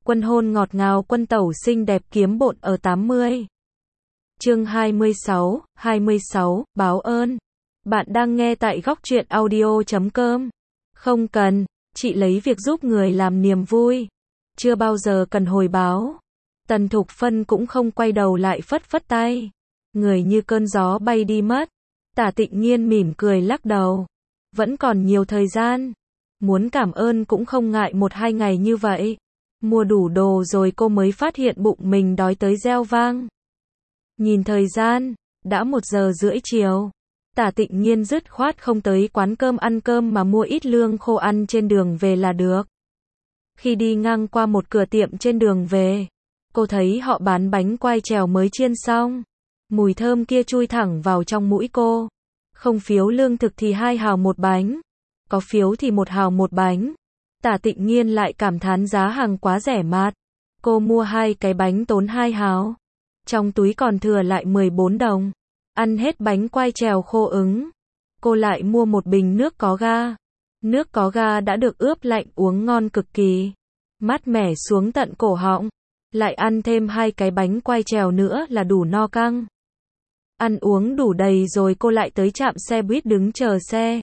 Quân hôn ngọt ngào, quân tẩu xinh đẹp kiếm bộn ở 80. Chương 26, báo ơn. Bạn đang nghe tại góc truyện audio.com. Không cần, chị lấy việc giúp người làm niềm vui. Chưa bao giờ cần hồi báo. Tần Thục Phân cũng không quay đầu lại phất phất tay. Người như cơn gió bay đi mất. Tả Tịnh Nhiên mỉm cười lắc đầu. Vẫn còn nhiều thời gian. Muốn cảm ơn cũng không ngại 1-2 ngày như vậy. Mua đủ đồ rồi cô mới phát hiện bụng mình đói tới reo vang. Nhìn thời gian, đã 1:30 chiều. Tả Tịnh Nhiên dứt khoát không tới quán cơm ăn cơm mà mua ít lương khô ăn trên đường về là được. Khi đi ngang qua một cửa tiệm trên đường về, cô thấy họ bán bánh quai trèo mới chiên xong. Mùi thơm kia chui thẳng vào trong mũi cô. Không phiếu lương thực thì 2 hào một bánh. Có phiếu thì 1 hào một bánh. Tả Tịnh Nhiên lại cảm thán giá hàng quá rẻ mạt. Cô mua 2 cái bánh tốn 2 hào. Trong túi còn thừa lại 14 đồng. Ăn hết bánh quai trèo khô ứng. Cô lại mua một bình nước có ga. Nước có ga đã được ướp lạnh uống ngon cực kỳ. Mát mẻ xuống tận cổ họng. Lại ăn thêm 2 cái bánh quai trèo nữa là đủ no căng. Ăn uống đủ đầy rồi cô lại tới trạm xe buýt đứng chờ xe.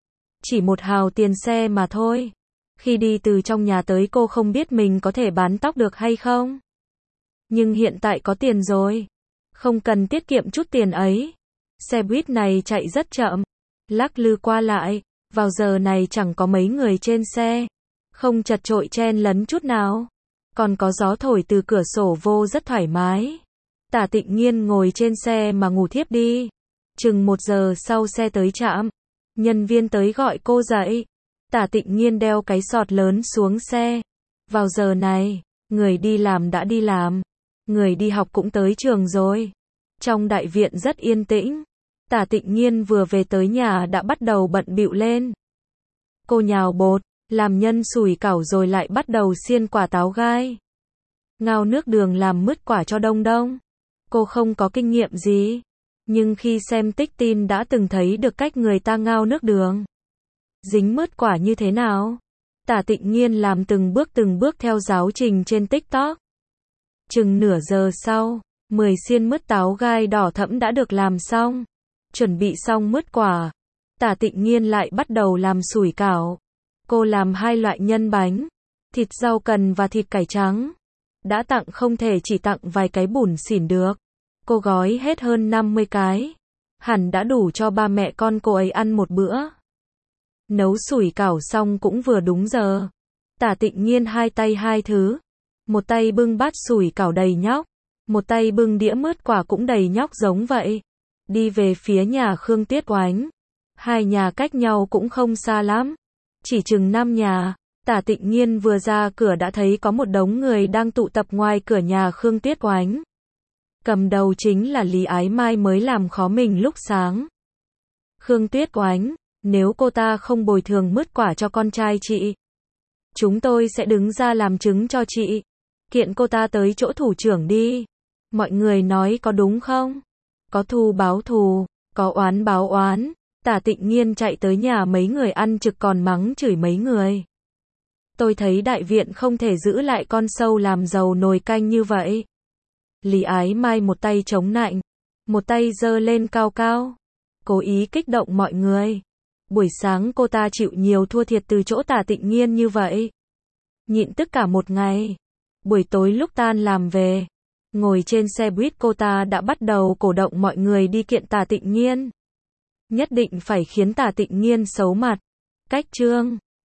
Chỉ 1 hào tiền xe mà thôi. Khi đi từ trong nhà tới cô không biết mình có thể bán tóc được hay không. Nhưng hiện tại có tiền rồi. Không cần tiết kiệm chút tiền ấy. Xe buýt này chạy rất chậm. Lắc lư qua lại. Vào giờ này chẳng có mấy người trên xe. Không chật chội chen lấn chút nào. Còn có gió thổi từ cửa sổ vô rất thoải mái. Tả Tịnh Nhiên ngồi trên xe mà ngủ thiếp đi. Chừng 1 giờ sau xe tới trạm. Nhân viên tới gọi cô dậy. Tả Tịnh Nhiên đeo cái sọt lớn xuống xe. Vào giờ này, người đi làm đã đi làm. Người đi học cũng tới trường rồi. Trong đại viện rất yên tĩnh. Tả Tịnh Nhiên vừa về tới nhà đã bắt đầu bận bịu lên. Cô nhào bột, làm nhân sủi cảo rồi lại bắt đầu xiên quả táo gai. Ngao nước đường làm mứt quả cho đông đông. Cô không có kinh nghiệm gì. Nhưng khi xem tích tin đã từng thấy được cách người ta ngao nước đường. Dính mứt quả như thế nào? Tả Tịnh Nhiên làm từng bước theo giáo trình trên TikTok. Chừng nửa giờ sau, 10 xiên mứt táo gai đỏ thẫm đã được làm xong. Chuẩn bị xong mứt quả. Tả Tịnh Nhiên lại bắt đầu làm sủi cảo. Cô làm 2 loại nhân bánh. Thịt rau cần và thịt cải trắng. Đã tặng không thể chỉ tặng vài cái bủn xỉn được. Cô gói hết hơn 50 cái. Hẳn đã đủ cho ba mẹ con cô ấy ăn một bữa. Nấu sủi cảo xong cũng vừa đúng giờ. Tả Tịnh Nhiên 2 tay 2 thứ. Một tay bưng bát sủi cảo đầy nhóc. Một tay bưng đĩa mứt quả cũng đầy nhóc giống vậy. Đi về phía nhà Khương Tuyết Oánh. 2 nhà cách nhau cũng không xa lắm. Chỉ chừng 5 nhà. Tả Tịnh Nhiên vừa ra cửa đã thấy có một đống người đang tụ tập ngoài cửa nhà Khương Tuyết Oánh. Cầm đầu chính là Lý Ái Mai mới làm khó mình lúc sáng. Khương Tuyết Oánh, nếu cô ta không bồi thường mứt quả cho con trai chị, chúng tôi sẽ đứng ra làm chứng cho chị. Kiện cô ta tới chỗ thủ trưởng đi. Mọi người nói có đúng không? Có thù báo thù, có oán báo oán. Tả Tịnh Nhiên chạy tới nhà mấy người ăn trực còn mắng chửi mấy người. Tôi thấy đại viện không thể giữ lại con sâu làm giàu nồi canh như vậy. Lý Ái Mai một tay chống nạnh, một tay giơ lên cao cao, cố ý kích động mọi người. Buổi sáng cô ta chịu nhiều thua thiệt từ chỗ Tả Tịnh Nhiên như vậy. Nhịn tất cả một ngày. Buổi tối lúc tan làm về, ngồi trên xe buýt cô ta đã bắt đầu cổ động mọi người đi kiện Tả Tịnh Nhiên. Nhất định phải khiến Tả Tịnh Nhiên xấu mặt. Cách chương